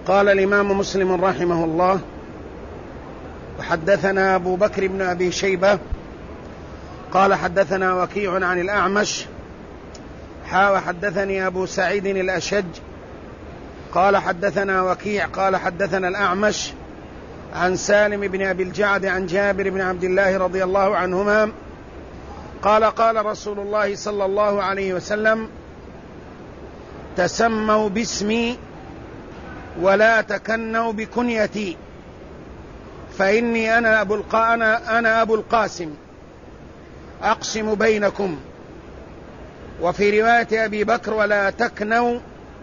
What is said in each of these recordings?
قال الإمام مسلم رحمه الله: وحدثنا أبو بكر بن أبي شيبة قال حدثنا وكيع عن الأعمش وحدثني أبو سعيد الأشج قال حدثنا وكيع قال حدثنا الأعمش عن سالم بن أبي الجعد عن جابر بن عبد الله رضي الله عنهما قال: قال رسول الله صلى الله عليه وسلم: تسموا باسمي ولا تكنوا بكنيتي، فإني أنا أبو القاسم أقسم بينكم. وفي رواية أبي بكر: ولا تكنوا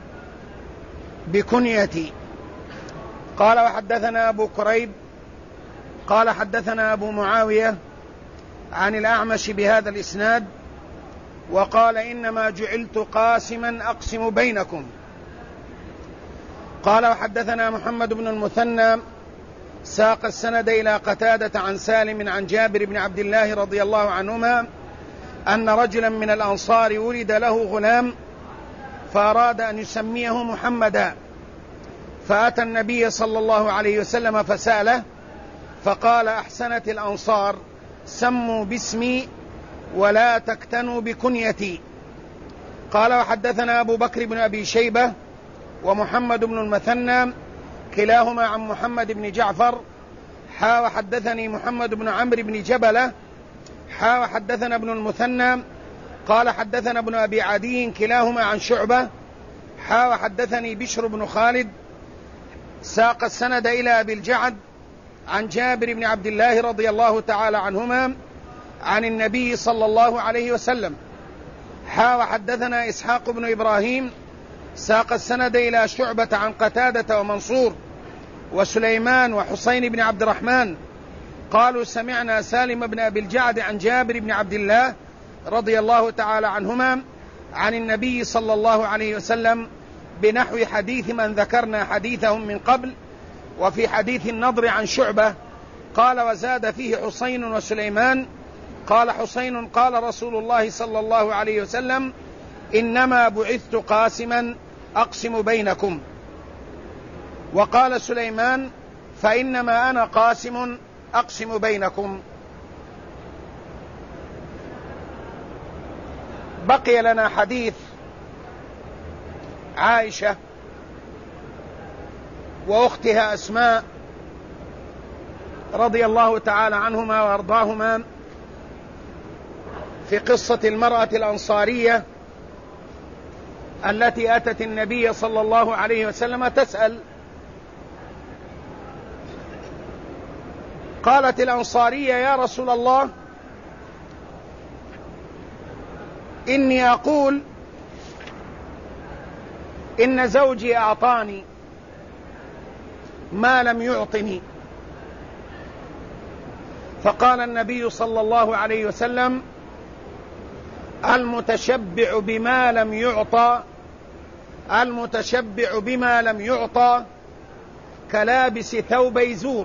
بكنيتي. قال: وحدثنا أبو كريب قال حدثنا أبو معاوية عن الأعمش بهذا الإسناد وقال: إنما جعلت قاسما أقسم بينكم. قال: وحدثنا محمد بن المثنى ساق السند إلى قتادة عن سالم عن جابر بن عبد الله رضي الله عنهما أن رجلا من الأنصار ولد له غلام فأراد أن يسميه محمدا، فأتى النبي صلى الله عليه وسلم فسأله فقال: أحسنت الأنصار، سموا باسمي ولا تكتنوا بكنيتي. قال: وحدثنا أبو بكر بن أبي شيبة ومحمد بن المثنى كلاهما عن محمد بن جعفر وحدثني محمد بن عمرو بن جبلة وحدثنا ابن المثنى قال حدثنا ابن أبي عدي كلاهما عن شعبة وحدثني بشر بن خالد ساق السند إلى أبي الجعد عن جابر بن عبد الله رضي الله تعالى عنهما عن النبي صلى الله عليه وسلم وحدثنا إسحاق بن إبراهيم ساق السند إلى شعبة عن قتادة ومنصور وسليمان وحسين بن عبد الرحمن قالوا: سمعنا سالم بن أبي الجعد عن جابر بن عبد الله رضي الله تعالى عنهما عن النبي صلى الله عليه وسلم بنحو حديث من ذكرنا حديثهم من قبل. وفي حديث النضر عن شعبة قال: وزاد فيه حسين وسليمان. قال حسين: قال رسول الله صلى الله عليه وسلم: إنما بعثت قاسما أقسم بينكم. وقال سليمان: فإنما أنا قاسم أقسم بينكم. بقي لنا حديث عائشة وأختها أسماء رضي الله تعالى عنهما وأرضاهما في قصة المرأة الأنصارية التي أتت النبي صلى الله عليه وسلم تسأل. قالت الأنصارية: يا رسول الله، إني أقول إن زوجي أعطاني ما لم يعطني. فقال النبي صلى الله عليه وسلم: المتشبع بما لم يعطى كلابس ثوبي زور.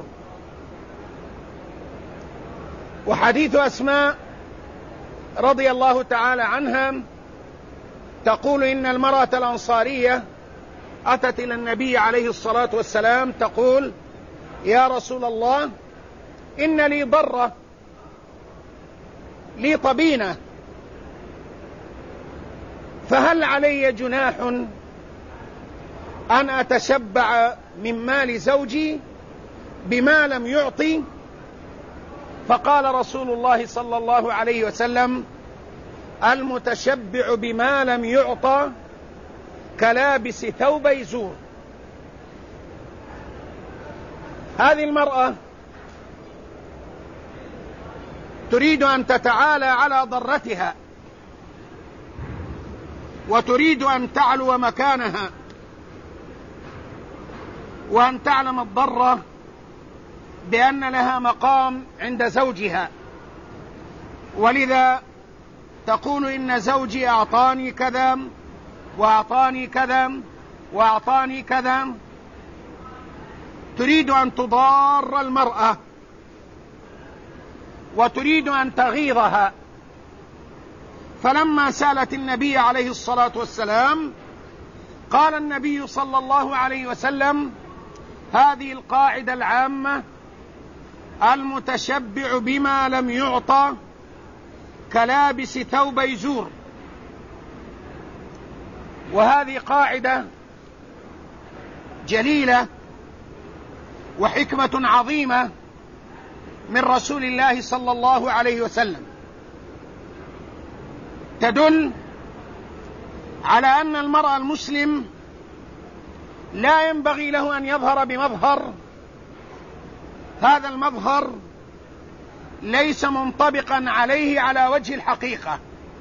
وحديث أسماء رضي الله تعالى عنها تقول: إن المرأة الأنصارية أتت إلى النبي عليه الصلاة والسلام تقول: يا رسول الله، إن لي ضرة، لي طبينة، فهل علي جناح أن أتشبع من مال زوجي بما لم يعطي؟ فقال رسول الله صلى الله عليه وسلم: المتشبع بما لم يعطى كلابس ثوبي زور. هذه المرأة تريد أن تتعالى على ضرتها وتريد أن تعلو مكانها وأن تعلم الضرة بأن لها مقام عند زوجها، ولذا تقول: إن زوجي أعطاني كذا وأعطاني كذا وأعطاني كذا. تريد أن تضار المرأة وتريد أن تغيظها. فلما سألت النبي عليه الصلاة والسلام قال النبي صلى الله عليه وسلم: هذه القاعدة العامة: المتشبع بما لم يعطى كلابس ثوبي زور. وهذه قاعدة جليلة وحكمة عظيمة من رسول الله صلى الله عليه وسلم، تدل على أن المرء المسلم لا ينبغي له أن يظهر بمظهر هذا المظهر ليس منطبقا عليه على وجه الحقيقة.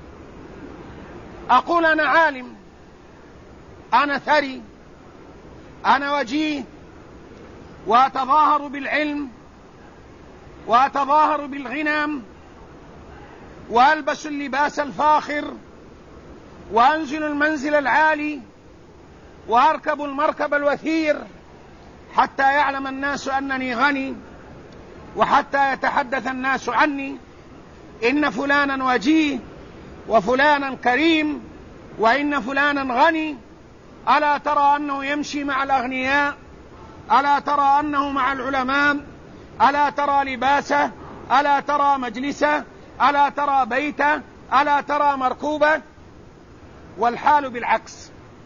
أقول أنا عالم، أنا ثري، أنا وجيه، وأتظاهر بالعلم وأتظاهر بالغنى، وألبس اللباس الفاخر، وأنزل المنزل العالي، وأركب المركب الوثير، حتى يعلم الناس أنني غني، وحتى يتحدث الناس عني إن فلانا وجيه وفلانا كريم وإن فلانا غني. ألا ترى أنه يمشي مع الأغنياء؟ ألا ترى أنه مع العلماء؟ ألا ترى لباسه؟ ألا ترى مجلسه؟ ألا ترى بيته؟ ألا ترى مركوبه؟ والحال بالعكس.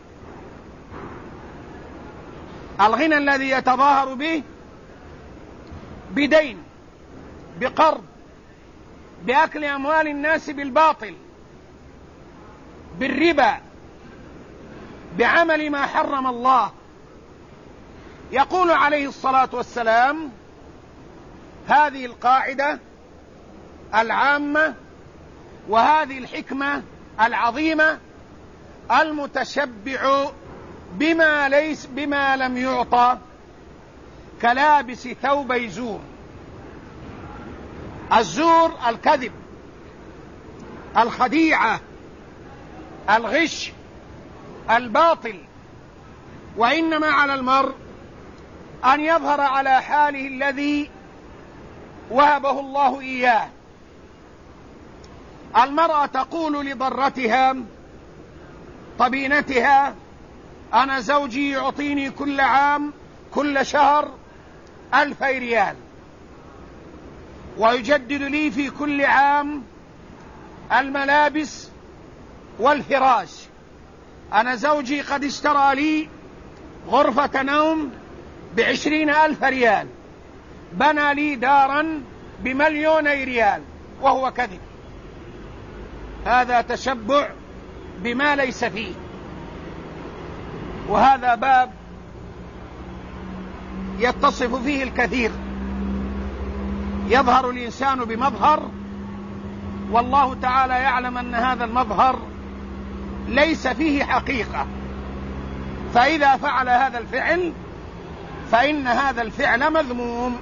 الغنى الذي يتظاهر به بدين، بقرض، بأكل أموال الناس بالباطل، بالربا، بعمل ما حرم الله. يقول عليه الصلاة والسلام هذه القاعدة العامة وهذه الحكمة العظيمة: المتشبع بما لم يعطى كلابس ثوبي زور. الزور الكذب، الخديعة، الغش، الباطل. وإنما على المرء أن يظهر على حاله الذي وهبه الله إياه. المرأة تقول لضرتها طبينتها: أنا زوجي يعطيني كل عام كل شهر 1000 ريال، ويجدد لي في كل عام الملابس والفراش. أنا زوجي قد اشترى لي غرفة نوم ب20,000 ريال، بنى لي دارا ب2,000,000 ريال، وهو كذب. هذا تشبع بما ليس فيه. وهذا باب يتصف فيه الكثير. يظهر الإنسان بمظهر، والله تعالى يعلم أن هذا المظهر ليس فيه حقيقة، فإذا فعل هذا الفعل فإن هذا الفعل مذموم.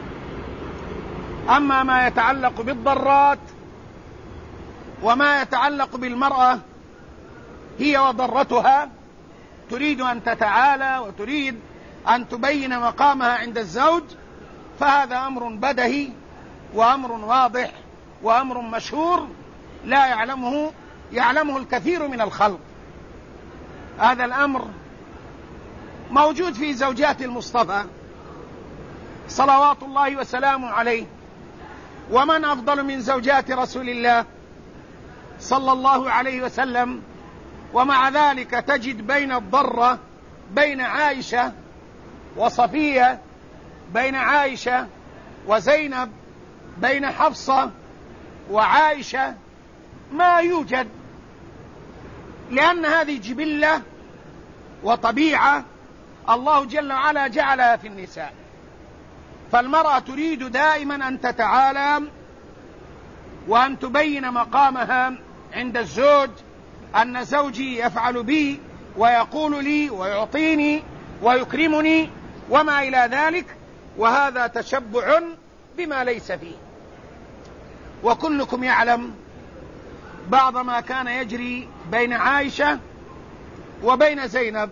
أما ما يتعلق بالضرات وما يتعلق بالمرأة هي وضرتها، تريد أن تتعالى وتريد أن تبين مقامها عند الزوج، فهذا أمر بدهي وأمر واضح وأمر مشهور لا يعلمه الكثير من الخلق. هذا الأمر موجود في زوجات المصطفى صلوات الله وسلامه عليه. ومن أفضل من زوجات رسول الله صلى الله عليه وسلم؟ ومع ذلك تجد بين الضرة، بين عائشة وصفية، بين عائشة وزينب، بين حفصة وعائشة ما يوجد، لأن هذه جبلة وطبيعة الله جل وعلا جعلها في النساء. فالمرأة تريد دائما أن تتعالى وأن تبين مقامها عند الزوج، أن زوجي يفعل بي ويقول لي ويعطيني ويكرمني وما إلى ذلك، وهذا تشبع بما ليس فيه. وكلكم يعلم بعض ما كان يجري بين عائشة وبين زينب.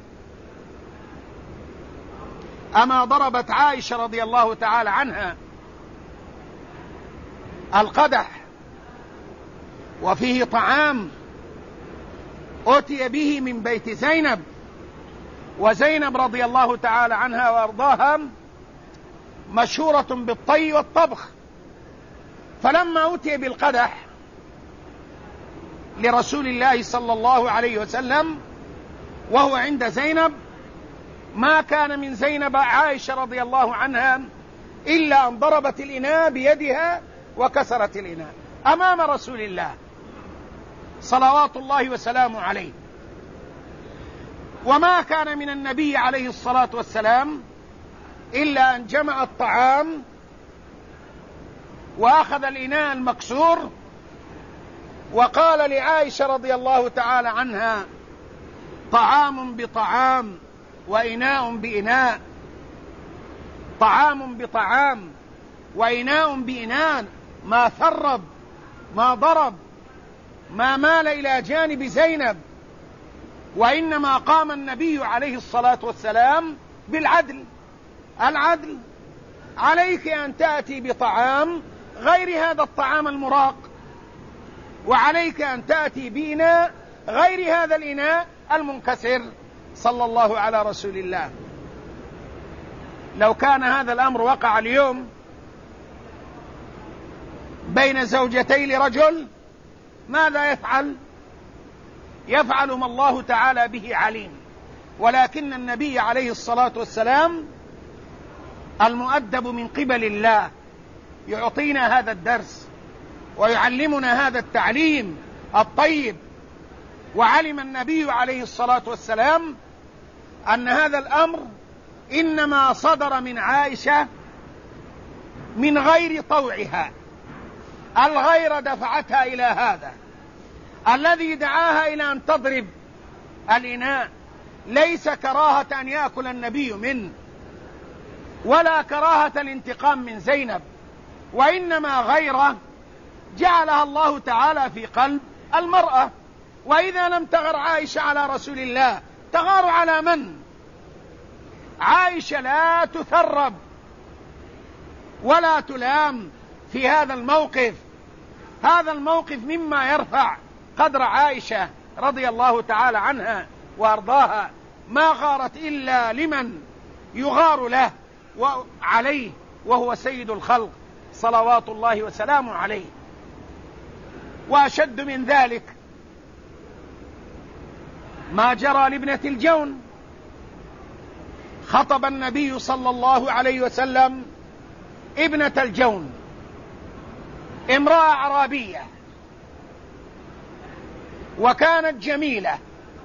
أما ضربت عائشة رضي الله تعالى عنها القدح وفيه طعام أتي به من بيت زينب، وزينب رضي الله تعالى عنها وأرضاها مشهورة بالطي والطبخ، فلما أتي بالقدح لرسول الله صلى الله عليه وسلم وهو عند زينب، ما كان من زينب عائشة رضي الله عنها إلا أن ضربت الإناء بيدها وكسرت الإناء أمام رسول الله صلوات الله وسلامه عليه. وما كان من النبي عليه الصلاة والسلام إلا أن جمع الطعام وأخذ الإناء المكسور وقال لعائشة رضي الله تعالى عنها: طعام بطعام وإناء بإناء، طعام بطعام وإناء بإناء، ما ثرب ما ضرب ما مال إلى جانب زينب، وإنما قام النبي عليه الصلاة والسلام بالعدل. العدل عليك أن تأتي بطعام غير هذا الطعام المراق، وعليك أن تأتي بإناء غير هذا الإناء المنكسر. صلى الله على رسول الله. لو كان هذا الأمر وقع اليوم بين زوجتي لرجل ماذا يفعل؟ يفعل ما الله تعالى به عليم. ولكن النبي عليه الصلاة والسلام المؤدب من قبل الله يعطينا هذا الدرس ويعلمنا هذا التعليم الطيب. وعلم النبي عليه الصلاة والسلام أن هذا الأمر إنما صدر من عائشة من غير طوعها، الغير دفعتها إلى هذا. الذي دعاها إلى أن تضرب الإناء ليس كراهة أن يأكل النبي منه، ولا كراهة الانتقام من زينب، وإنما غيره جعلها الله تعالى في قلب المرأة. وإذا لم تغر عائشة على رسول الله تغار على من؟ عائشة لا تثرب ولا تلام في هذا الموقف. هذا الموقف مما يرفع قدر عائشة رضي الله تعالى عنها وأرضاها. ما غارت إلا لمن يغار له وعليه، وهو سيد الخلق صلوات الله وسلامه عليه. وأشد من ذلك ما جرى لابنة الجون. خطب النبي صلى الله عليه وسلم ابنة الجون، امرأة أعرابية وكانت جميلة،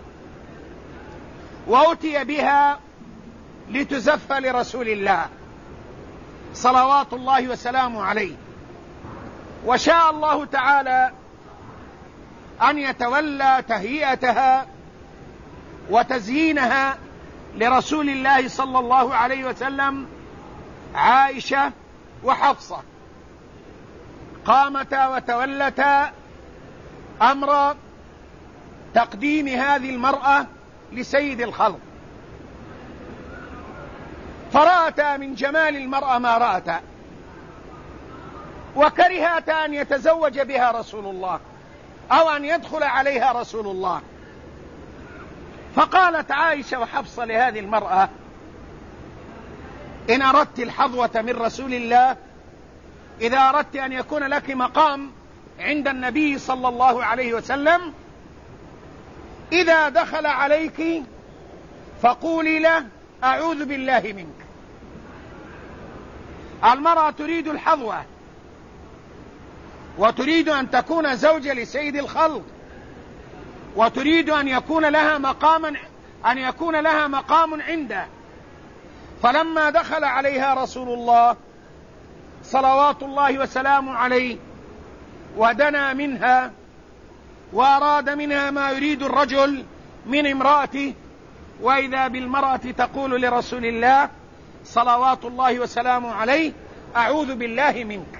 وأتي بها لتزف لرسول الله صلوات الله وسلامه عليه. وشاء الله تعالى أن يتولى تهيئتها وتزيينها لرسول الله صلى الله عليه وسلم عائشة وحفصة. قامتا وتولتا أمر تقديم هذه المرأة لسيد الخلق، فرأتا من جمال المرأة ما رأتا، وكرهتا أن يتزوج بها رسول الله أو أن يدخل عليها رسول الله. فقالت عائشة وحفصة لهذه المرأة: إن أردت الحظوة من رسول الله، إذا أردت أن يكون لك مقام عند النبي صلى الله عليه وسلم، إذا دخل عليك فقولي له: أعوذ بالله منك. المرأة تريد الحظوة وتريد أن تكون زوجة لسيد الخلق، وتريد أن يكون لها مقام عنده. فلما دخل عليها رسول الله صلوات الله وسلامه عليه ودنا منها وأراد منها ما يريد الرجل من امرأته، وإذا بالمرأة تقول لرسول الله صلوات الله وسلامه عليه: أعوذ بالله منك.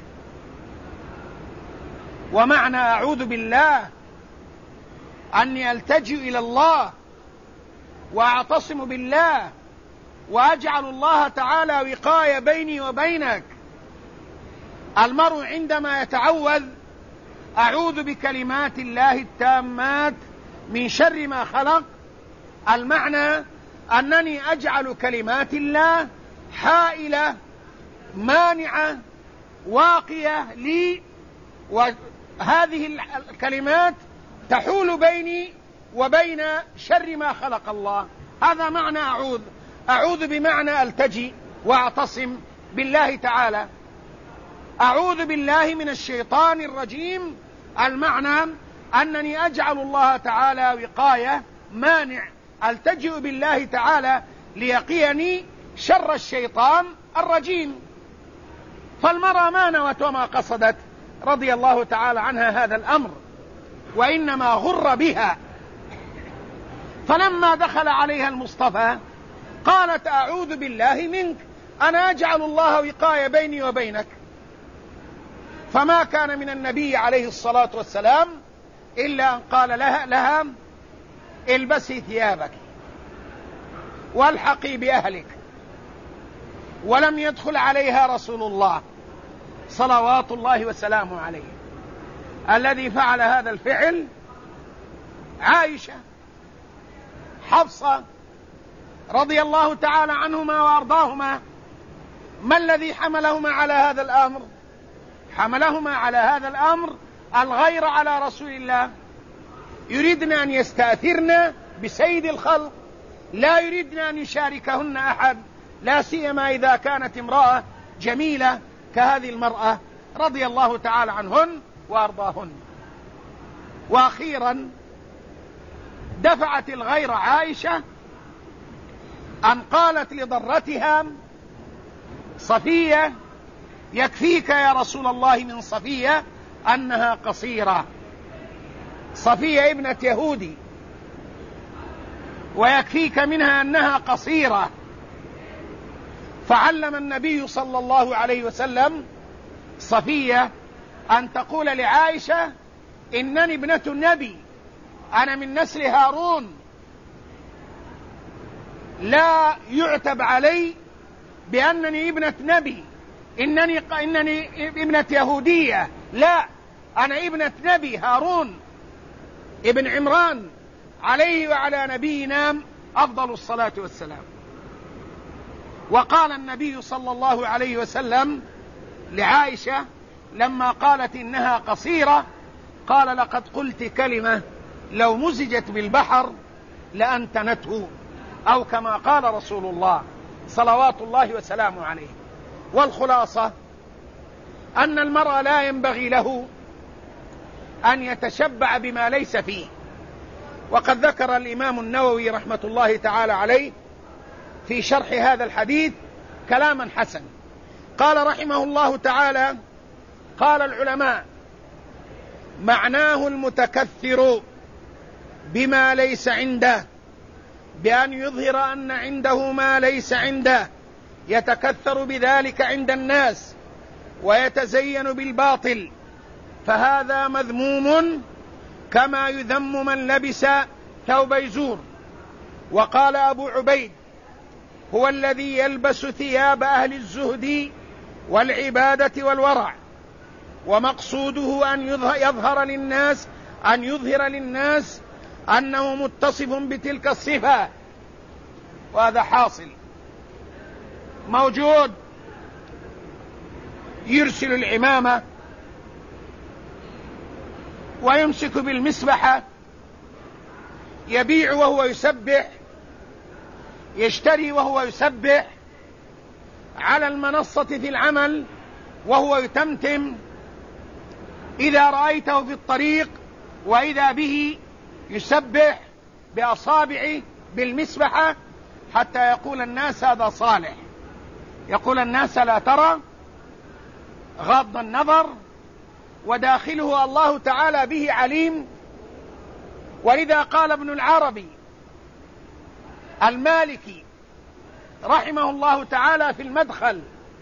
ومعنى أعوذ بالله أني ألتجئ إلى الله وأعتصم بالله وأجعل الله تعالى وقاية بيني وبينك. المرء عندما يتعوذ: أعوذ بكلمات الله التامات من شر ما خلق، المعنى أنني أجعل كلمات الله حائلة مانعة واقية لي، وهذه الكلمات تحول بيني وبين شر ما خلق الله. هذا معنى أعوذ بمعنى ألتجي وأعتصم بالله تعالى. أعوذ بالله من الشيطان الرجيم، المعنى أنني أجعل الله تعالى وقاية مانع، ألتجئ بالله تعالى ليقيني شر الشيطان الرجيم. فالمرأة ما نوت وما قصدت رضي الله تعالى عنها هذا الأمر، وإنما غر بها. فلما دخل عليها المصطفى قالت أعوذ بالله منك، أنا أجعل الله وقاية بيني وبينك. فما كان من النبي عليه الصلاة والسلام إلا أن قال لها البسي ثيابك والحقي بأهلك. ولم يدخل عليها رسول الله صلوات الله وسلامه عليه. الذي فعل هذا الفعل عائشة، حفصة رضي الله تعالى عنهما وأرضاهما. ما الذي حملهما على هذا الأمر؟ حملهما على هذا الأمر الغير على رسول الله. يريدن أن يستأثرن بسيد الخلق، لا يريدن أن يشاركهن أحد، لا سيما إذا كانت امرأة جميلة كهذه المرأة رضي الله تعالى عنهن وأرضاهن. وأخيرا دفعت الغير عائشة أن قالت لضرتها صفية: يكفيك يا رسول الله من صفية أنها قصيرة. صفية ابنة يهودي، ويكفيك منها أنها قصيرة. فعلم النبي صلى الله عليه وسلم صفية أن تقول لعائشة: إنني ابنة النبي، أنا من نسل هارون، لا يعتب علي بأنني ابنة نبي، إنني ابنة يهودية، لا، أنا ابنة نبي هارون ابن عمران عليه وعلى نبينا أفضل الصلاة والسلام. وقال النبي صلى الله عليه وسلم لعائشة لما قالت إنها قصيرة، قال: لقد قلت كلمة لو مزجت بالبحر لأنتنته، أو كما قال رسول الله صلوات الله وسلامه عليه. والخلاصة أن المرء لا ينبغي له أن يتشبع بما ليس فيه. وقد ذكر الإمام النووي رحمة الله تعالى عليه في شرح هذا الحديث كلاما حسن. قال رحمه الله تعالى: قال العلماء: معناه المتكثر بما ليس عنده، بأن يظهر أن عنده ما ليس عنده، يتكثر بذلك عند الناس ويتزين بالباطل، فهذا مذموم كما يذم من لبس ثوب زور. وقال أبو عبيد: هو الذي يلبس ثياب أهل الزهد والعبادة والورع، ومقصوده أن يظهر للناس أنه متصف بتلك الصفة. وهذا حاصل موجود. يرسل العمامة ويمسك بالمسبحة، يبيع وهو يسبح، يشتري وهو يسبح، على المنصة في العمل وهو يتمتم، إذا رأيته في الطريق وإذا به يسبح بأصابعه بالمسبحة حتى يقول الناس هذا صالح، يقول الناس لا ترى، غض النظر، وداخله الله تعالى به عليم. ولذا قال ابن العربي المالكي رحمه الله تعالى في المدخل: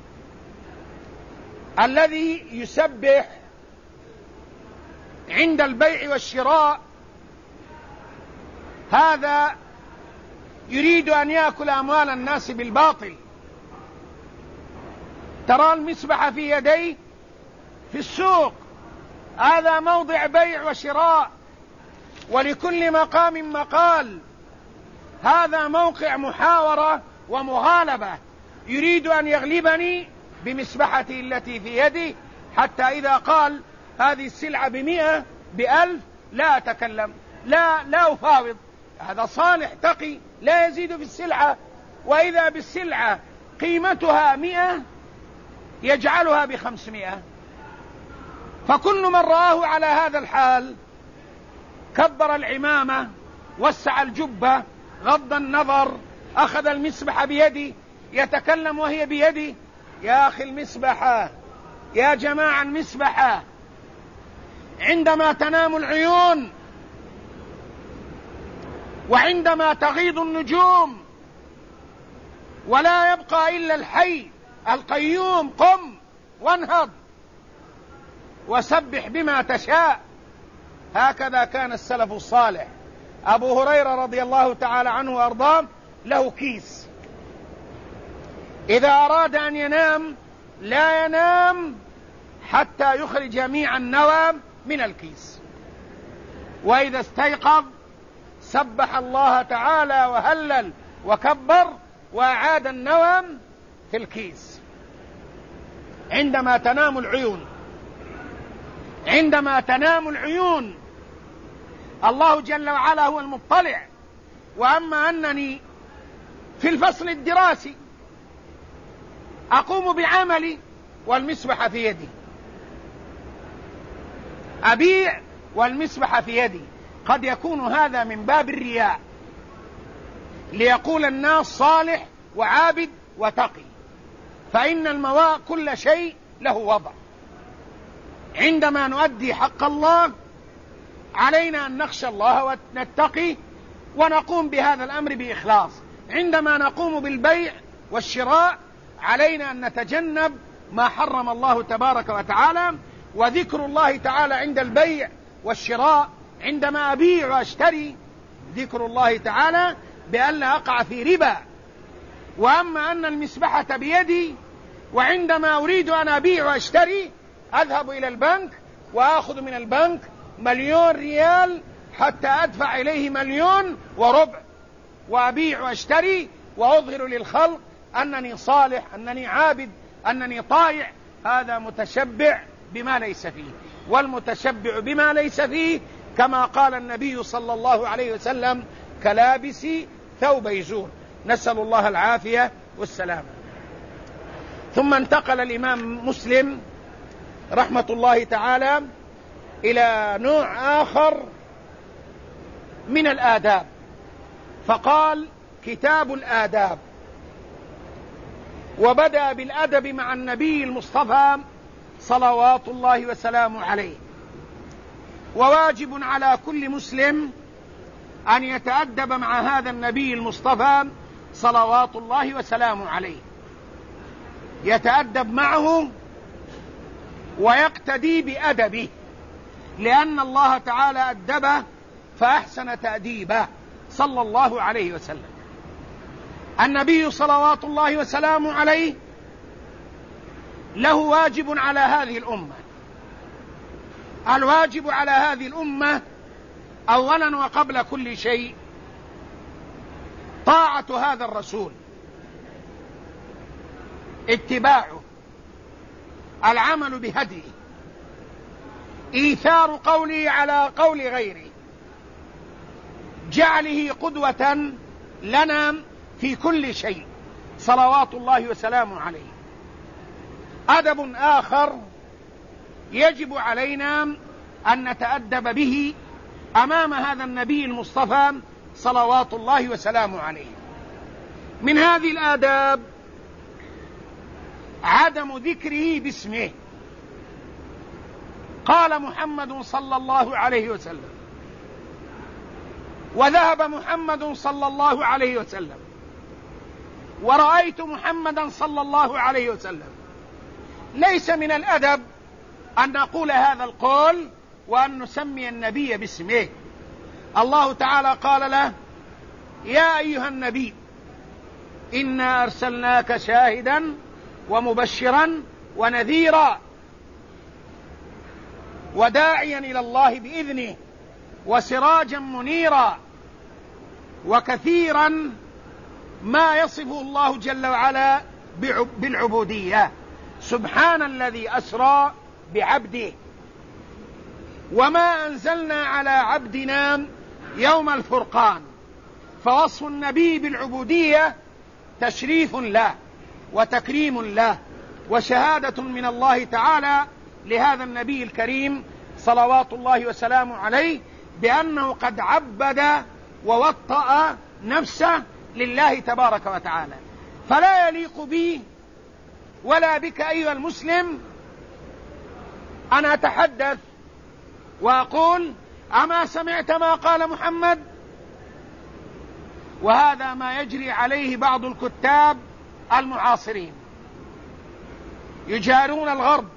الذي يسبح عند البيع والشراء هذا يريد أن يأكل أموال الناس بالباطل. ترى المسبح في يديه في السوق، هذا موضع بيع وشراء، ولكل مقام مقال. هذا موقع محاورة ومغالبة، يريد أن يغلبني بمسبحتي التي في يدي، حتى إذا قال هذه السلعة ب100 ب1000 لا أتكلم، لا أفاوض. هذا صالح تقي لا يزيد في السلعة، وإذا بالسلعة قيمتها 100 يجعلها ب500. فكل من رآه على هذا الحال كبر العمامة، وسع الجبة، غض النظر، أخذ المسبحة بيدي، يتكلم وهي بيدي: يا أخي المسبحة، يا جماعة المسبحة عندما تنام العيون وعندما تغيض النجوم ولا يبقى إلا الحي القيوم، قم وانهض وسبح بما تشاء. هكذا كان السلف الصالح. أبو هريرة رضي الله تعالى عنه وأرضاه له كيس، إذا أراد أن ينام لا ينام حتى يخرج جميع النوى من الكيس، وإذا استيقظ سبح الله تعالى وهلل وكبر وأعاد النوى في الكيس. عندما تنام العيون الله جل وعلا هو المطلع. وأما أنني في الفصل الدراسي أقوم بعملي والمسبحة في يدي، أبيع والمسبحة في يدي، قد يكون هذا من باب الرياء، ليقول الناس صالح وعابد وتقي. فإن كل شيء له وضع. عندما نؤدي حق الله علينا أن نخشى الله ونتقي ونقوم بهذا الأمر بإخلاص. عندما نقوم بالبيع والشراء علينا أن نتجنب ما حرم الله تبارك وتعالى، وذكر الله تعالى عند البيع والشراء. عندما أبيع وأشتري ذكر الله تعالى بألا أقع في ربا. وأما أن المسبحة بيدي، وعندما أريد أن أبيع وأشتري أذهب إلى البنك وأخذ من البنك 1,000,000 ريال حتى أدفع إليه 1,400,000 وأبيع وأشتري وأظهر للخلق أنني صالح، أنني عابد، أنني طائع. هذا متشبع بما ليس فيه. والمتشبع بما ليس فيه كما قال النبي صلى الله عليه وسلم كلابس ثوب يزور. نسأل الله العافية والسلامة. ثم انتقل الإمام مسلم رحمة الله تعالى إلى نوع آخر من الآداب، فقال: كتاب الآداب. وبدأ بالأدب مع النبي المصطفى صلوات الله وسلامه عليه. وواجب على كل مسلم أن يتأدب مع هذا النبي المصطفى صلوات الله وسلامه عليه، يتأدب معه ويقتدي بأدبه، لأن الله تعالى أدبه فأحسن تأديبه صلى الله عليه وسلم. النبي صلوات الله وسلامه عليه له واجب على هذه الأمة. الواجب على هذه الأمة أولا وقبل كل شيء طاعة هذا الرسول، اتباعه، العمل بهديه، إيثار قوله على قول غيره، جعله قدوة لنا في كل شيء صلوات الله وسلامه عليه. أدب آخر يجب علينا أن نتأدب به أمام هذا النبي المصطفى صلوات الله وسلامه عليه. من هذه الآداب عدم ذكره باسمه. قال محمد صلى الله عليه وسلم، وذهب محمد صلى الله عليه وسلم، ورأيت محمدا صلى الله عليه وسلم. ليس من الأدب أن نقول هذا القول وأن نسمي النبي باسمه. الله تعالى قال له: يا أيها النبي إنا أرسلناك شاهدا ومبشرا ونذيرا وداعيا إلى الله بإذنه وسراجا منيرا. وكثيرا ما يصفه الله جل وعلا بالعبودية. سبحان الذي أسرى بعبده. وما أنزلنا على عبدنا يوم الفرقان، فوصف النبي بالعبودية تشريف له وتكريم له وشهادة من الله تعالى لهذا النبي الكريم صلوات الله وسلامه عليه بأنه قد عبد ووطأ نفسه لله تبارك وتعالى. فلا يليق بي ولا بك أيها المسلم أن أتحدث وأقول أما سمعت ما قال محمد؟ وهذا ما يجري عليه بعض الكتاب المعاصرين، يجارون الغرب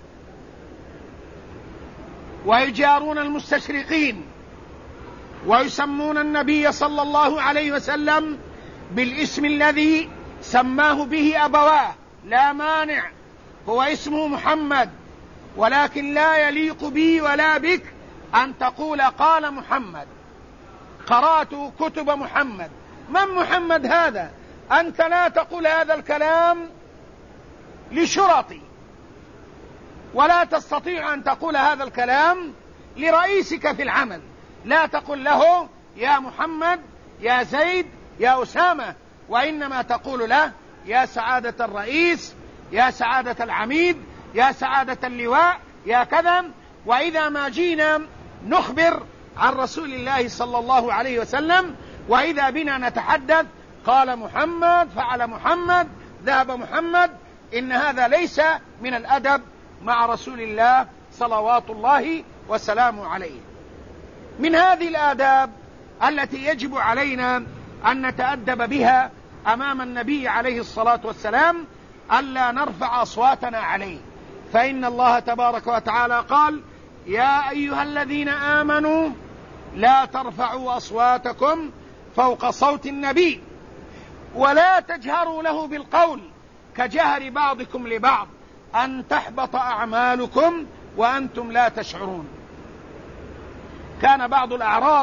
ويجارون المستشرقين ويسمون النبي صلى الله عليه وسلم بالاسم الذي سماه به أبواه، لا مانع، هو اسمه محمد، ولكن لا يليق بي ولا بك أن تقول قال محمد، قرأت كتب محمد. من محمد هذا؟ أنت لا تقول هذا الكلام لشرطي، ولا تستطيع أن تقول هذا الكلام لرئيسك في العمل. لا تقول له يا محمد، يا زيد، يا أسامة، وإنما تقول له يا سعادة الرئيس، يا سعادة العميد، يا سعادة اللواء، يا كذا. وإذا ما جينا نخبر عن رسول الله صلى الله عليه وسلم وإذا بنا نتحدث قال محمد، فعل محمد، ذهب محمد، إن هذا ليس من الأدب مع رسول الله صلوات الله وسلامه عليه. من هذه الآداب التي يجب علينا أن نتأدب بها أمام النبي عليه الصلاة والسلام ألا نرفع أصواتنا عليه، فإن الله تبارك وتعالى قال يا أيها الذين آمنوا لا ترفعوا أصواتكم فوق صوت النبي ولا تجهروا له بالقول كجهر بعضكم لبعض أن تحبط أعمالكم وأنتم لا تشعرون. كان بعض الأعراب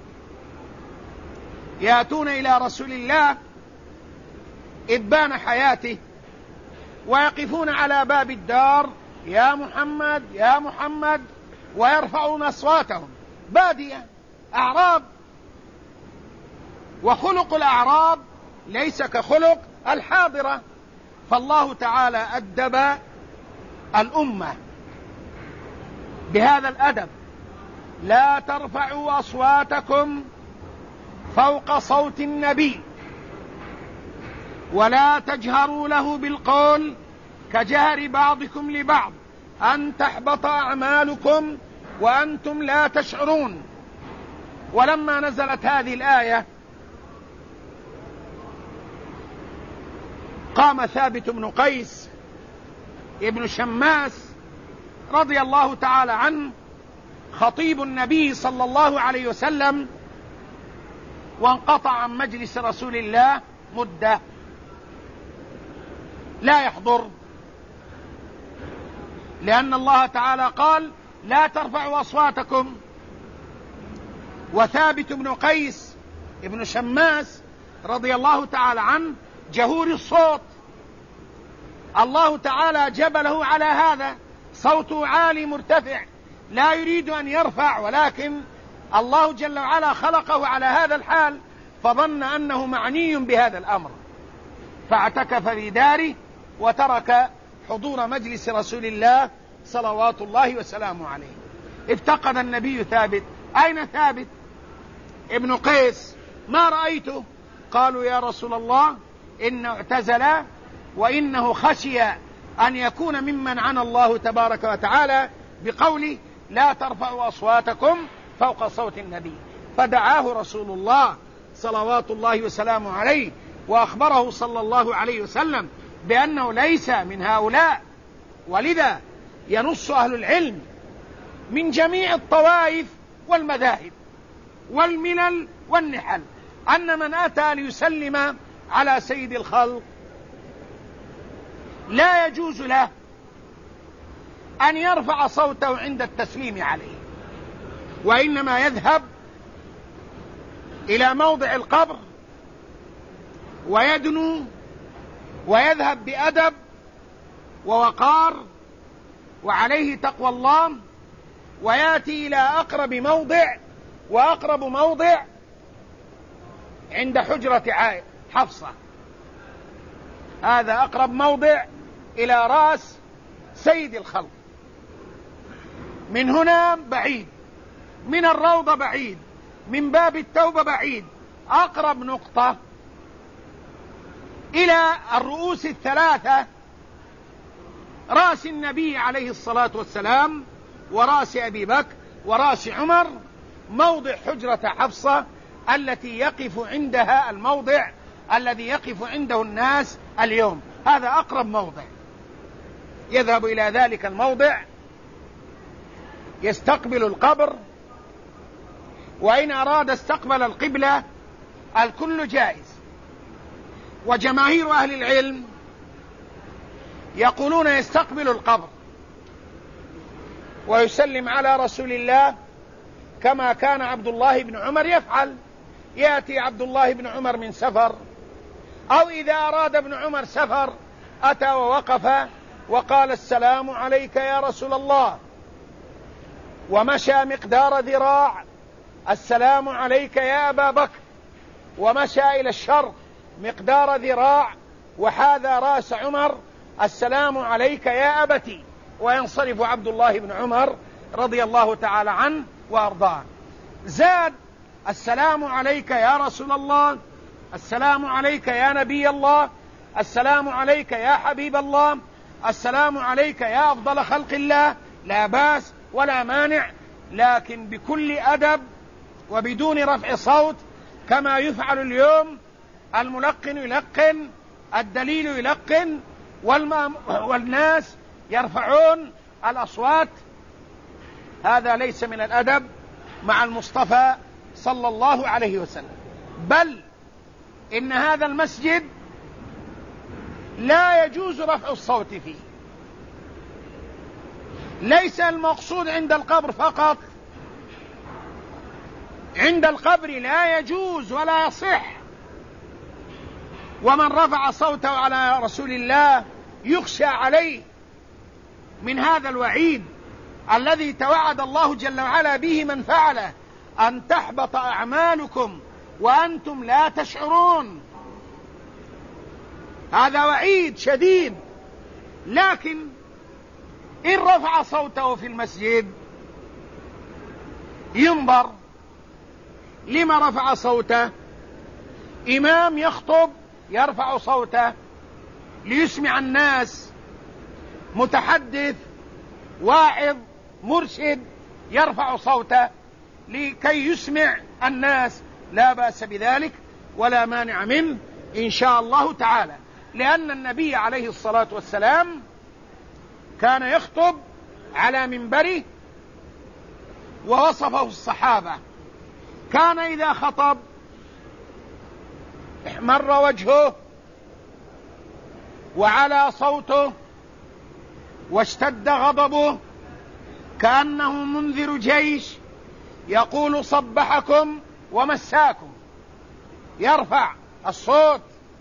يأتون إلى رسول الله إبان حياته ويقفون على باب الدار يا محمد يا محمد ويرفعون أصواتهم، بادية أعراب، وخلق الأعراب ليس كخلق الحاضرة. فالله تعالى أدب الأمة بهذا الأدب، لا ترفعوا أصواتكم فوق صوت النبي ولا تجهروا له بالقول كجهر بعضكم لبعض أن تحبط أعمالكم وأنتم لا تشعرون. ولما نزلت هذه الآية قام ثابت بن قيس ابن شماس رضي الله تعالى عنه خطيب النبي صلى الله عليه وسلم، وانقطع عن مجلس رسول الله مدة لا يحضر، لأن الله تعالى قال لا ترفعوا أصواتكم. وثابت بن قيس ابن شماس رضي الله تعالى عنه جهور الصوت، الله تعالى جبله على هذا، صوته عالي مرتفع لا يريد أن يرفع، ولكن الله جل وعلا خلقه على هذا الحال فظن أنه معني بهذا الأمر فاعتكف في داره وترك حضور مجلس رسول الله صلوات الله وسلامه عليه. افتقد النبي ثابت، أين ثابت ابن قيس؟ ما رأيته. قالوا يا رسول الله إنه اعتزل وإنه خشي أن يكون ممن عنى الله تبارك وتعالى بقوله لا ترفعوا أصواتكم فوق صوت النبي. فدعاه رسول الله صلوات الله وسلامه عليه وأخبره صلى الله عليه وسلم بأنه ليس من هؤلاء. ولذا ينص أهل العلم من جميع الطوائف والمذاهب والملل والنحل أن من أتى ليسلم على سيد الخلق لا يجوز له أن يرفع صوته عند التسليم عليه، وإنما يذهب إلى موضع القبر ويدنو ويذهب بأدب ووقار وعليه تقوى الله، ويأتي إلى أقرب موضع، وأقرب موضع عند حجرة حفصة. هذا أقرب موضع إلى رأس سيد الخلق. من هنا بعيد، من الروضة بعيد، من باب التوبة بعيد. أقرب نقطة إلى الرؤوس الثلاثة، رأس النبي عليه الصلاة والسلام، ورأس أبي بكر، ورأس عمر، موضع حجرة حفصة التي يقف عندها الموضع الذي يقف عنده الناس اليوم. هذا أقرب موضع. يذهب إلى ذلك الموضع، يستقبل القبر، وإن أراد استقبل القبلة، الكل جائز. وجماهير أهل العلم يقولون يستقبل القبر ويسلم على رسول الله كما كان عبد الله بن عمر يفعل. يأتي عبد الله بن عمر من سفر، أو إذا أراد ابن عمر سفر أتى ووقف وقال السلام عليك يا رسول الله، ومشى مقدار ذراع، السلام عليك يا أبا بكر، ومشى إلى الشرق مقدار ذراع، وحاذى رأس عمر، السلام عليك يا أبتي، وينصرف عبد الله بن عمر رضي الله تعالى عنه وأرضاه. زاد السلام عليك يا رسول الله، السلام عليك يا نبي الله، السلام عليك يا حبيب الله، السلام عليك يا أفضل خلق الله. لا بأس ولا مانع، لكن بكل أدب وبدون رفع صوت، كما يفعل اليوم. الملقن يلقن، الدليل يلقن، والناس يرفعون الأصوات. هذا ليس من الأدب مع المصطفى صلى الله عليه وسلم. بل إن هذا المسجد لا يجوز رفع الصوت فيه. ليس المقصود عند القبر فقط، عند القبر لا يجوز ولا يصح. ومن رفع صوته على رسول الله يخشى عليه من هذا الوعيد الذي توعد الله جل وعلا به من فعله، أن تحبط أعمالكم وأنتم لا تشعرون. هذا وعيد شديد. لكن إن رفع صوته في المسجد ينظر لما رفع صوته. إمام يخطب يرفع صوته ليسمع الناس، متحدث واعظ مرشد يرفع صوته لكي يسمع الناس، لا بأس بذلك ولا مانع منه إن شاء الله تعالى. لأن النبي عليه الصلاة والسلام كان يخطب على منبره ووصفه الصحابة، كان إذا خطب احمر وجهه وعلى صوته واشتد غضبه كأنه منذر جيش يقول صبحكم ومساكم، يرفع الصوت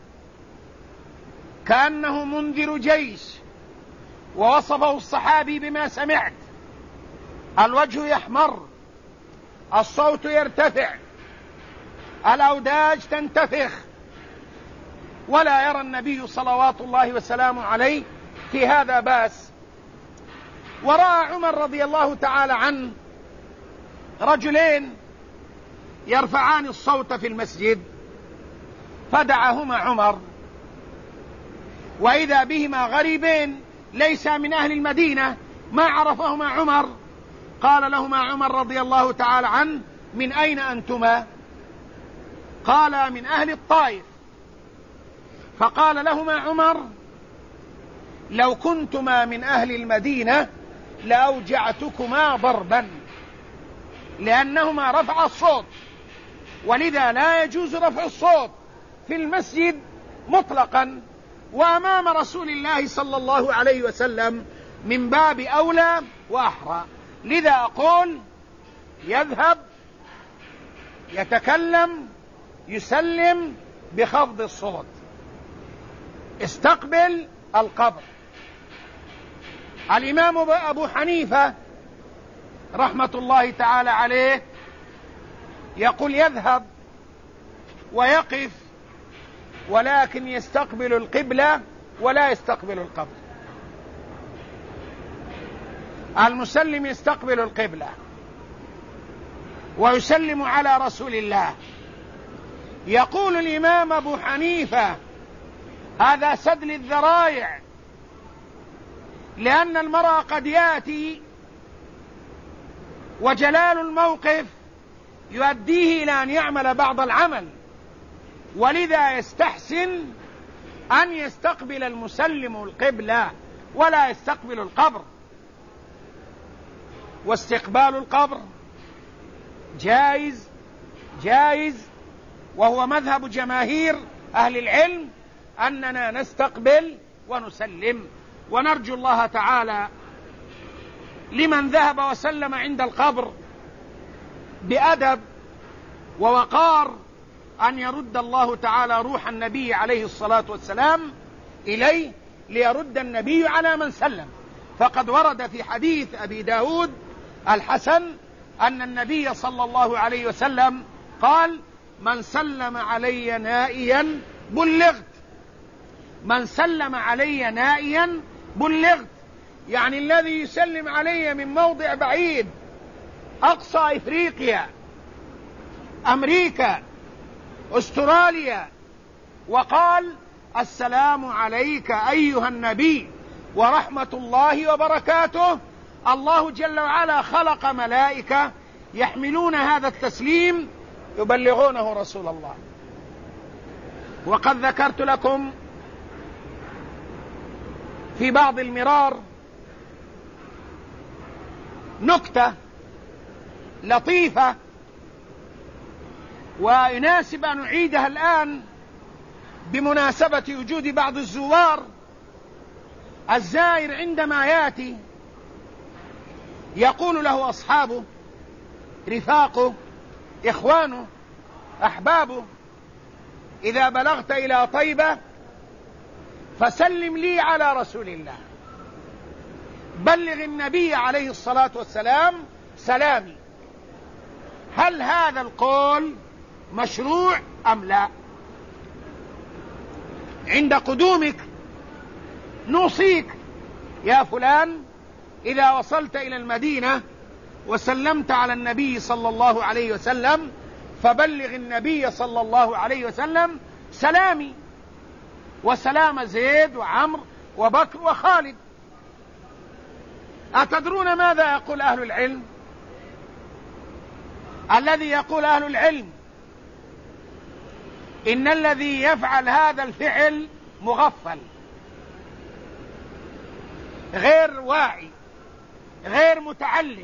كأنه منذر جيش. ووصفه الصحابي بما سمعت: الوجه يحمر، الصوت يرتفع، الأوداج تنتفخ. ولا يرى النبي صلوات الله وسلامه عليه في هذا بأس. ورأى عمر رضي الله تعالى عنه رجلين يرفعان الصوت في المسجد، فدعاهما عمر، وإذا بهما غريبين ليس من أهل المدينة، ما عرفهما عمر. قال لهما عمر رضي الله تعالى عنه: من أين أنتما؟ قال: من أهل الطائف. فقال لهما عمر: لو كنتما من أهل المدينة لأوجعتكما ضربا، لأنهما رفع الصوت، ولذا لا يجوز رفع الصوت في المسجد مطلقا، وأمام رسول الله صلى الله عليه وسلم من باب أولى وأحرى. لذا أقول: يذهب يتكلم يسلم بخفض الصوت. استقبل القبر. الإمام أبو حنيفة رحمة الله تعالى عليه يقول يذهب ويقف، ولكن يستقبل القبلة ولا يستقبل القبر. المسلم يستقبل القبلة ويسلم على رسول الله. يقول الإمام أبو حنيفة هذا سد للذرائع، لأن المرء قد يأتي وجلال الموقف يؤديه إلى أن يعمل بعض العمل، ولذا يستحسن أن يستقبل المسلم القبلة ولا يستقبل القبر. واستقبال القبر جائز، وهو مذهب جماهير أهل العلم أننا نستقبل ونسلم. ونرجو الله تعالى لمن ذهب وسلم عند القبر بأدب ووقار أن يرد الله تعالى روح النبي عليه الصلاة والسلام إليه، ليرد النبي على من سلم. فقد ورد في حديث أبي داود الحسن أن النبي صلى الله عليه وسلم قال: من سلم علي نائيا بلغت. من سلم علي نائيا بلغت، يعني الذي يسلم علي من موضع بعيد، أقصى إفريقيا، أمريكا، أستراليا، وقال: السلام عليك أيها النبي ورحمة الله وبركاته. الله جل وعلا خلق ملائكة يحملون هذا التسليم يبلغونه رسول الله. وقد ذكرت لكم في بعض المرار نكتة لطيفة ويناسب أن أعيدها الآن بمناسبة وجود بعض الزوار. الزائر عندما يأتي يقول له أصحابه، رفاقه، إخوانه، أحبابه: إذا بلغت إلى طيبة فسلم لي على رسول الله، بلغ النبي عليه الصلاة والسلام سلامي. هل هذا القول مشروع أم لا؟ عند قدومك نوصيك يا فلان إذا وصلت إلى المدينة وسلمت على النبي صلى الله عليه وسلم فبلغ النبي صلى الله عليه وسلم سلامي وسلام زيد وعمر وبكر وخالد. أتدرون ماذا يقول أهل العلم؟ الذي يقول أهل العلم إن الذي يفعل هذا الفعل مغفل، غير واعي، غير متعلم،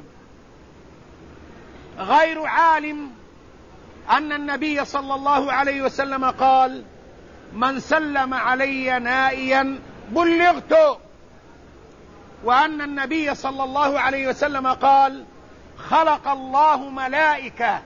غير عالم أن النبي صلى الله عليه وسلم قال: من سلم علي نائيا بلغت. وأن النبي صلى الله عليه وسلم قال: خلق الله ملائكة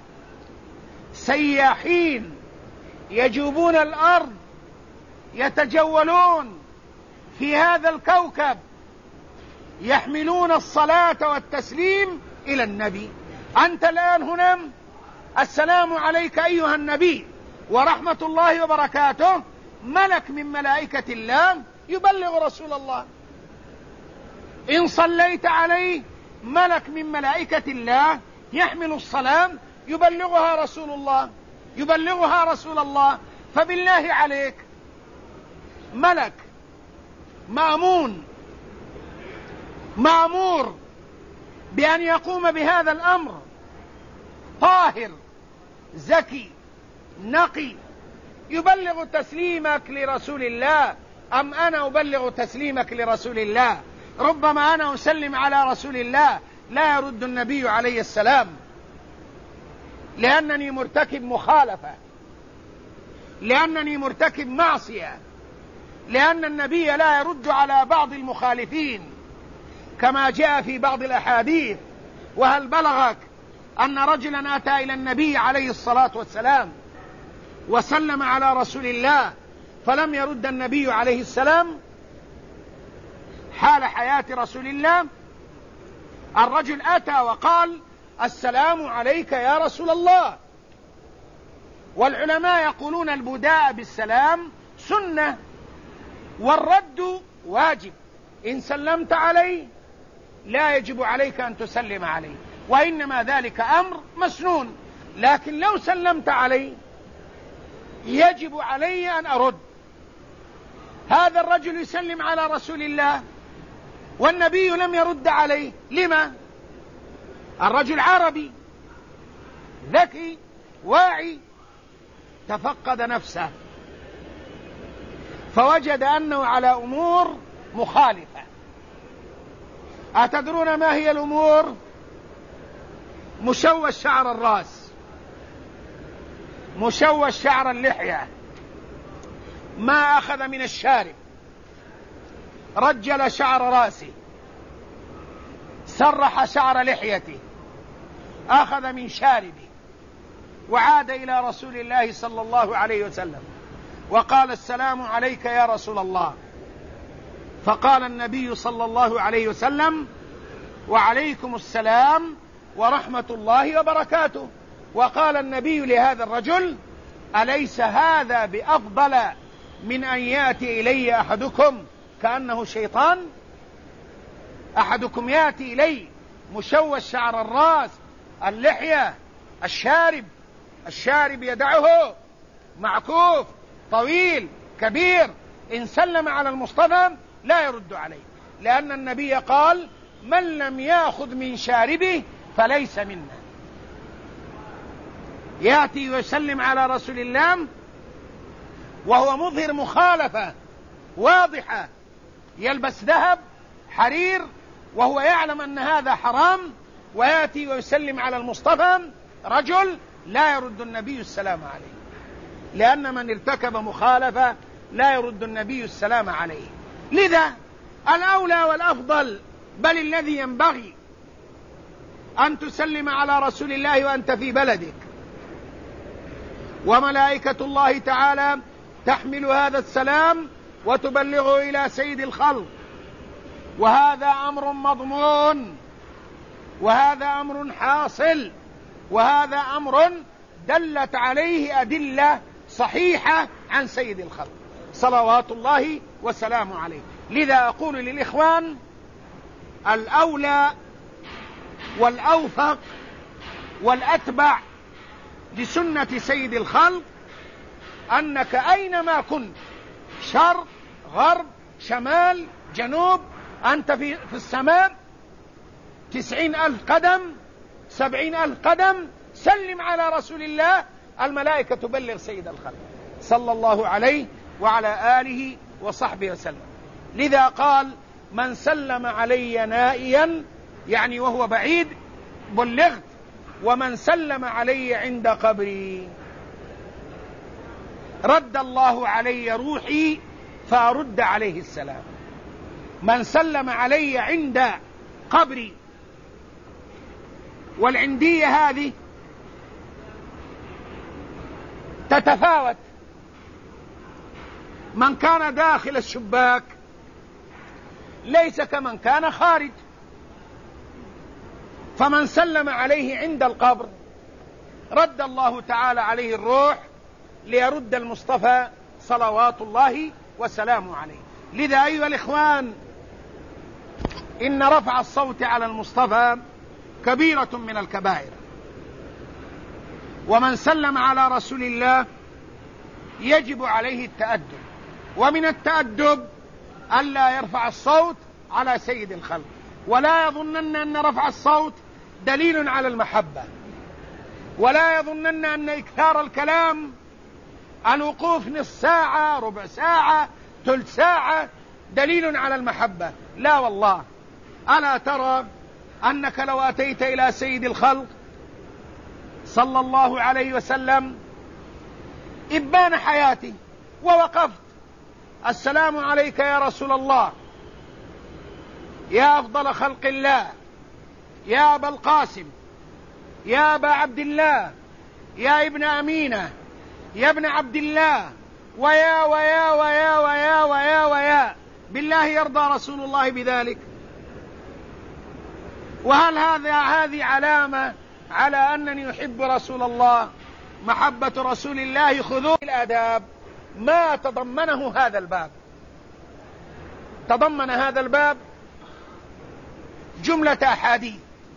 سياحين يجوبون الأرض يتجولون في هذا الكوكب يحملون الصلاة والتسليم إلى النبي. أنت الآن هنا السلام عليك أيها النبي ورحمة الله وبركاته، ملك من ملائكة الله يبلغ رسول الله. إن صليت عليه ملك من ملائكة الله يحمل الصلاة يبلغها رسول الله. فبالله عليك ملك مأمور بأن يقوم بهذا الأمر، طاهر زكي نقي، يبلغ تسليمك لرسول الله أم أنا أبلغ تسليمك لرسول الله؟ ربما أنا أسلم على رسول الله لا يرد النبي عليه السلام، لأنني مرتكب مخالفة، لأنني مرتكب معصية، لأن النبي لا يرد على بعض المخالفين كما جاء في بعض الأحاديث: وهل بلغك أن رجلا أتى إلى النبي عليه الصلاة والسلام وسلم على رسول الله فلم يرد النبي عليه السلام حال حياة رسول الله. الرجل أتى وقال: السلام عليك يا رسول الله. والعلماء يقولون البداء بالسلام سنة والرد واجب. إن سلمت عليه لا يجب عليك أن تسلم عليه، وإنما ذلك أمر مسنون. لكن لو سلمت عليه يجب علي أن أرد. هذا الرجل يسلم على رسول الله والنبي لم يرد عليه، لما؟ الرجل عربي ذكي واعي، تفقد نفسه فوجد أنه على أمور مخالفة. أتدرون ما هي الأمور؟ مشوش شعر الرأس، مشوش شعر اللحية، ما أخذ من الشارب، رجل شعر رأسه، سرح شعر لحيته، أخذ من شاربه، وعاد إلى رسول الله صلى الله عليه وسلم وقال: السلام عليك يا رسول الله. فقال النبي صلى الله عليه وسلم: وعليكم السلام ورحمة الله وبركاته. وقال النبي لهذا الرجل: أليس هذا بأفضل من أن يأتي إلي أحدكم كأنه شيطان؟ أحدكم يأتي إلي مشوش شعر الرأس، اللحية، الشارب يدعه معكوف طويل كبير، إن سلم على المصطفى لا يرد عليه، لأن النبي قال: من لم يأخذ من شاربه فليس منا. يأتي ويسلم على رسول الله وهو مظهر مخالفة واضحة، يلبس ذهب حرير وهو يعلم أن هذا حرام، ويأتي ويسلم على المصطفى رجل لا يرد النبي السلام عليه، لأن من ارتكب مخالفة لا يرد النبي السلام عليه. لذا الأولى والأفضل، بل الذي ينبغي، أن تسلم على رسول الله وأنت في بلدك، وملائكة الله تعالى تحمل هذا السلام وتبلغه إلى سيد الخلق، وهذا أمر مضمون، وهذا أمر حاصل، وهذا أمر دلت عليه أدلة صحيحة عن سيد الخلق صلوات الله وسلامه عليه. لذا أقول للإخوان: الأولى والأوفق والأتبع لسنة سيد الخلق أنك أينما كنت، شرق غرب شمال جنوب، أنت في السماء 90,000 قدم 70,000 قدم، سلم على رسول الله، الملائكة تبلغ سيد الخلق صلى الله عليه وعلى آله وصحبه وسلم. لذا قال: من سلم علي نائيا، يعني وهو بعيد، بلغت، ومن سلم علي عند قبري رد الله علي روحي فأرد عليه السلام. من سلم علي عند قبري، والعندية هذه تتفاوت، من كان داخل الشباك ليس كمن كان خارج، فمن سلم عليه عند القبر رد الله تعالى عليه الروح ليرد المصطفى صلوات الله وسلامه عليه. لذا أيها الإخوان، إن رفع الصوت على المصطفى كبيرة من الكبائر، ومن سلم على رسول الله يجب عليه التأدب، ومن التأدب ألا يرفع الصوت على سيد الخلق. ولا يظنن أن رفع الصوت دليل على المحبة، ولا يظنن أن إكثار الكلام، الوقوف نصف ساعة ربع ساعة ثلث ساعة دليل على المحبة. لا والله. ألا ترى أنك لو أتيت إلى سيد الخلق صلى الله عليه وسلم إبان حياتي ووقفت: السلام عليك يا رسول الله، يا أفضل خلق الله، يا أبا القاسم، يا أبا عبد الله، يا ابن أمينة، يا ابن عبد الله، ويا ويا ويا ويا ويا ويا. بالله يرضى رسول الله بذلك؟ وهل هذه علامة على أنني أحب رسول الله؟ محبة رسول الله خذوا الآداب. ما تضمنه هذا الباب؟ تضمن هذا الباب جملة أحاديث.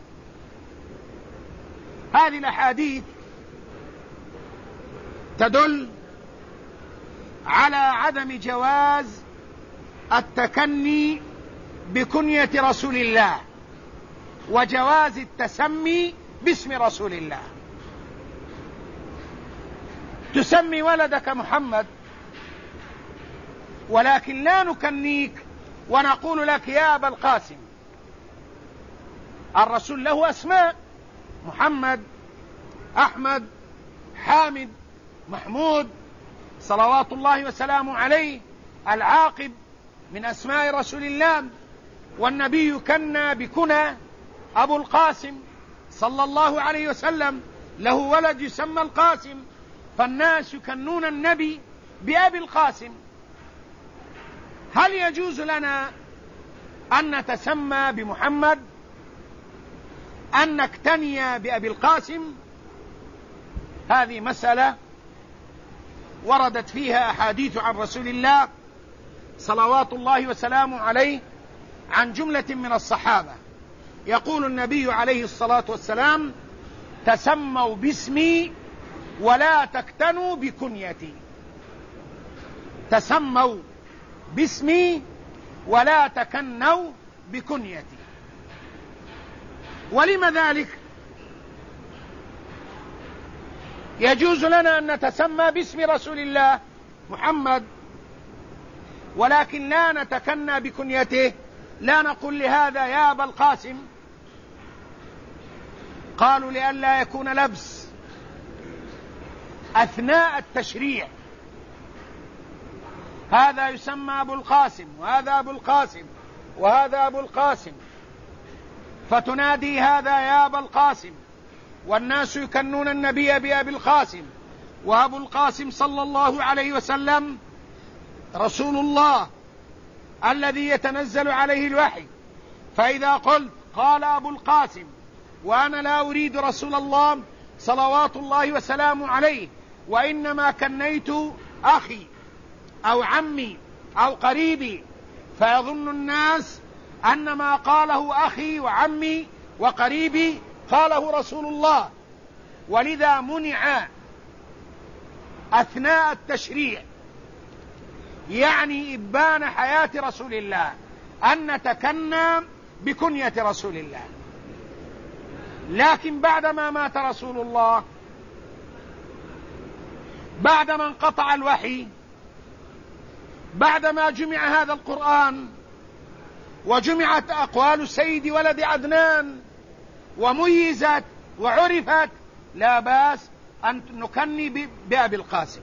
هذه الأحاديث تدل على عدم جواز التكني بكنية رسول الله وجواز التسمي باسم رسول الله. تسمي ولدك محمد، ولكن لا نكنيك ونقول لك يا أبا القاسم. الرسول له أسماء: محمد، أحمد، حامد، محمود، صلوات الله وسلامه عليه. العاقب من أسماء رسول الله. والنبي يكنى بكنى أبو القاسم صلى الله عليه وسلم، له ولد يسمى القاسم، فالناس يكنون النبي بأبي القاسم. هل يجوز لنا أن نتسمى بمحمد، أن نكتني بأبي القاسم؟ هذه مسألة وردت فيها أحاديث عن رسول الله صلوات الله وسلامه عليه عن جملة من الصحابة. يقول النبي عليه الصلاة والسلام: تسموا باسمي ولا تكتنوا بكنيتي. تسموا باسمي ولا تكنوا بكنيتي. ولم ذلك؟ يجوز لنا أن نتسمى باسم رسول الله محمد، ولكن لا نتكنى بكنيته. لا نقول لهذا يا أبا القاسم. قالوا لئلا يكون لبس أثناء التشريع. هذا يسمى أبو القاسم، وهذا أبو القاسم، وهذا أبو القاسم، فتنادي هذا يا أبا القاسم، والناس يكنون النبي بأبي القاسم. وأبو القاسم صلى الله عليه وسلم رسول الله الذي يتنزل عليه الوحي. فإذا قلت قال أبو القاسم وأنا لا أريد رسول الله صلوات الله وسلامه عليه، وإنما كنيت أخي أو عمي أو قريبي، فيظن الناس أن ما قاله أخي وعمي وقريبي قاله رسول الله. ولذا منع أثناء التشريع، يعني إبان حياة رسول الله، أن نتكنى بكنية رسول الله. لكن بعدما مات رسول الله، بعدما انقطع الوحي، بعدما جمع هذا القرآن وجمعت أقوال سيد ولد عدنان وميزت وعرفت، لا بأس أن نكني بأبي القاسم.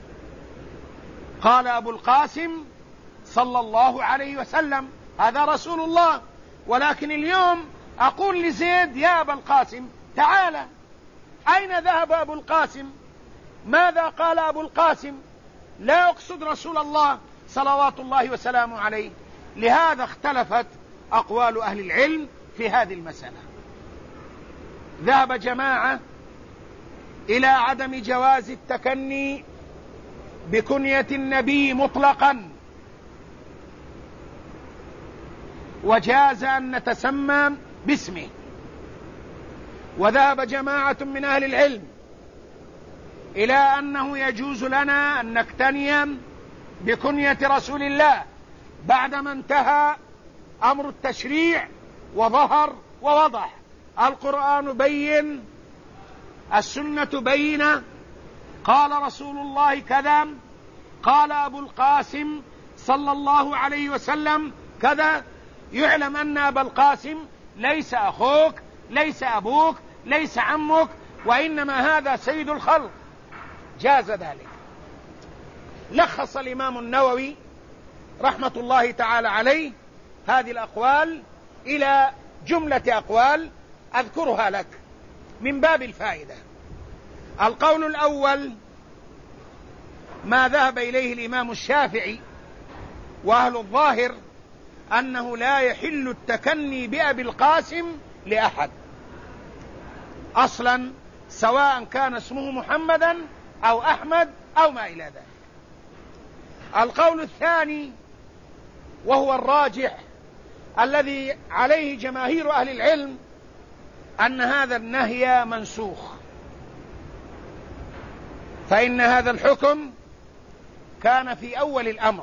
قال أبو القاسم صلى الله عليه وسلم، هذا رسول الله. ولكن اليوم أقول لزيد يا أبا القاسم تعالى. أين ذهب أبو القاسم؟ ماذا قال أبو القاسم؟ لا أقصد رسول الله صلوات الله وسلامه عليه. لهذا اختلفت أقوال أهل العلم في هذه المسألة. ذهب جماعة إلى عدم جواز التكني بكنية النبي مطلقا، وجاز أن نتسمى باسمه. وذهب جماعة من أهل العلم إلى أنه يجوز لنا أن نكتني بكنية رسول الله بعدما انتهى أمر التشريع وظهر ووضح. القرآن بين، السنة بينة، قال رسول الله كذا، قال أبو القاسم صلى الله عليه وسلم كذا. يعلم أن أبا القاسم ليس أخوك، ليس أبوك، ليس عمك، وإنما هذا سيد الخلق. جاز ذلك. لخص الإمام النووي رحمة الله تعالى عليه هذه الأقوال إلى جملة أقوال أذكرها لك. من باب الفائدة. القول الأول ما ذهب إليه الإمام الشافعي وأهل الظاهر أنه لا يحل التكني بأبي القاسم لأحد أصلا، سواء كان اسمه محمدا أو أحمد أو ما إلى ذلك. القول الثاني وهو الراجح الذي عليه جماهير أهل العلم أن هذا النهي منسوخ، فإن هذا الحكم كان في أول الأمر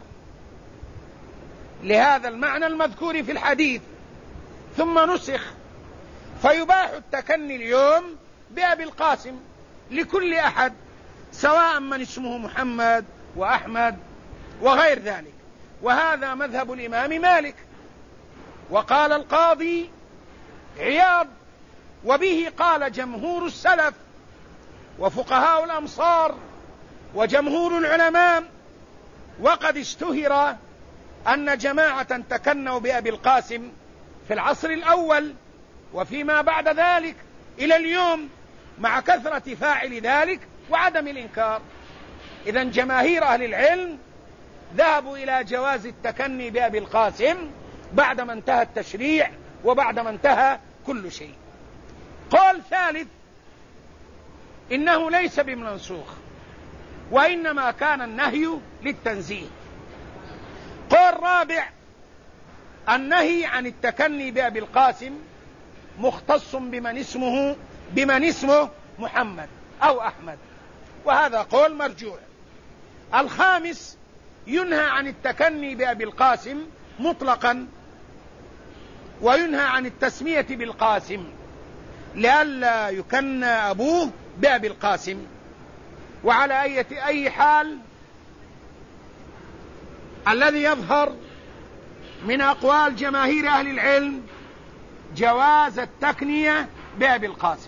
لهذا المعنى المذكور في الحديث ثم نسخ، فيباح التكني اليوم بأبي القاسم لكل أحد سواء من اسمه محمد وأحمد وغير ذلك. وهذا مذهب الإمام مالك، وقال القاضي عياض، وبه قال جمهور السلف وفقهاء الأمصار وجمهور العلماء. وقد اشتهر أن جماعة تكنوا بأبي القاسم في العصر الأول وفيما بعد ذلك إلى اليوم، مع كثرة فاعل ذلك وعدم الإنكار. إذن جماهير أهل العلم ذهبوا إلى جواز التكني بأبي القاسم بعدما انتهى التشريع وبعدما انتهى كل شيء. قول ثالث إنه ليس بمنسوخ، وإنما كان النهي للتنزيه. قول رابع النهي عن التكني بأبي القاسم مختص بمن اسمه محمد أو أحمد، وهذا قول مرجوح. الخامس ينهى عن التكني بأبي القاسم مطلقا، وينهى عن التسمية بالقاسم لئلا يكنى أبوه بأبي القاسم. وعلى أي حال الذي يظهر من أقوال جماهير أهل العلم جواز التكنية بأبي القاسم،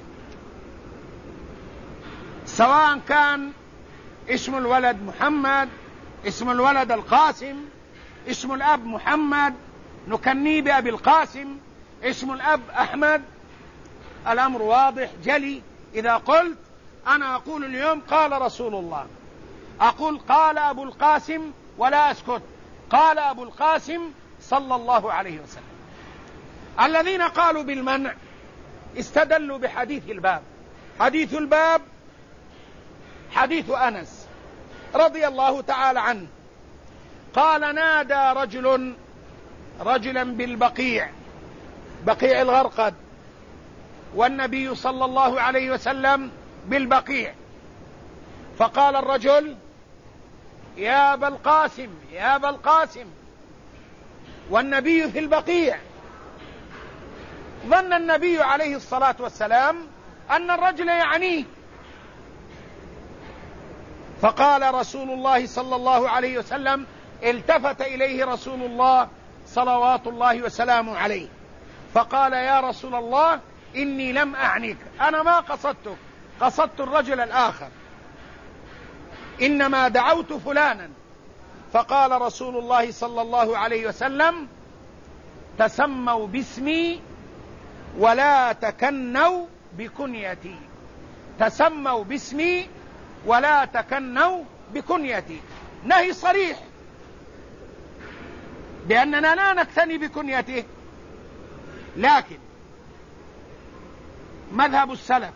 سواء كان اسم الولد محمد، اسم الولد القاسم، اسم الأب محمد نكنيه بأبي القاسم، اسم الأب أحمد. الأمر واضح جلي. إذا قلت أنا أقول اليوم قال رسول الله، أقول قال أبو القاسم ولا أسكت، قال أبو القاسم صلى الله عليه وسلم. الذين قالوا بالمنع استدلوا بحديث الباب. حديث الباب حديث أنس رضي الله تعالى عنه قال نادى رجلا بالبقيع، بقيع الغرقد، والنبي صلى الله عليه وسلم بالبقيع، فقال الرجل يا أبا القاسم يا أبا القاسم، والنبي في البقيع. ظن النبي عليه الصلاة والسلام أن الرجل يعنيه، فقال رسول الله صلى الله عليه وسلم، التفت إليه رسول الله صلوات الله وسلامه عليه فقال يا رسول الله إني لم أعنيك، أنا ما قصدتك، قصدت الرجل الآخر، إنما دعوت فلانا. فقال رسول الله صلى الله عليه وسلم تسموا باسمي ولا تكنوا بكنيتي، تسموا باسمي ولا تكنوا بكنيتي. نهي صريح بأننا لا نكتني بكنيته، لكن مذهب السلف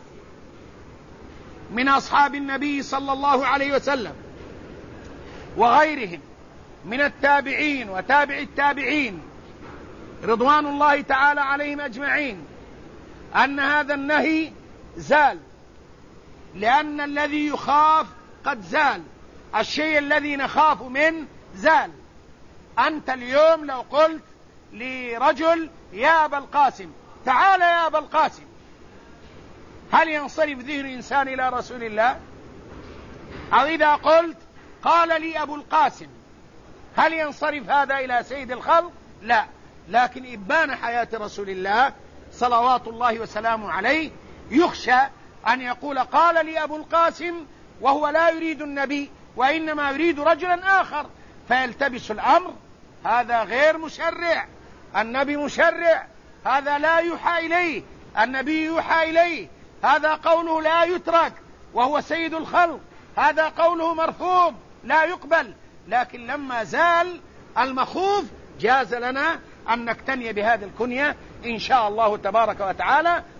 من أصحاب النبي صلى الله عليه وسلم وغيرهم من التابعين وتابع التابعين رضوان الله تعالى عليهم أجمعين أن هذا النهي زال، لأن الذي يخاف قد زال، الشيء الذي نخاف منه زال. أنت اليوم لو قلت لرجل يا أبا القاسم، تعال يا أبا القاسم، هل ينصرف ذهن إنسان إلى رسول الله؟ أو إذا قلت قال لي أبو القاسم، هل ينصرف هذا إلى سيد الخلق؟ لا. لكن إبان حياة رسول الله صلوات الله وسلامه عليه يخشى أن يقول قال لي أبو القاسم وهو لا يريد النبي وإنما يريد رجلا آخر، فيلتبس الأمر. هذا غير مشرع، النبي مشرع، هذا لا يوحى إليه، النبي يوحى إليه، هذا قوله لا يترك وهو سيد الخلق، هذا قوله مرفوض لا يقبل. لكن لما زال المخوف جاز لنا أن نكتني بهذه الكنية إن شاء الله تبارك وتعالى.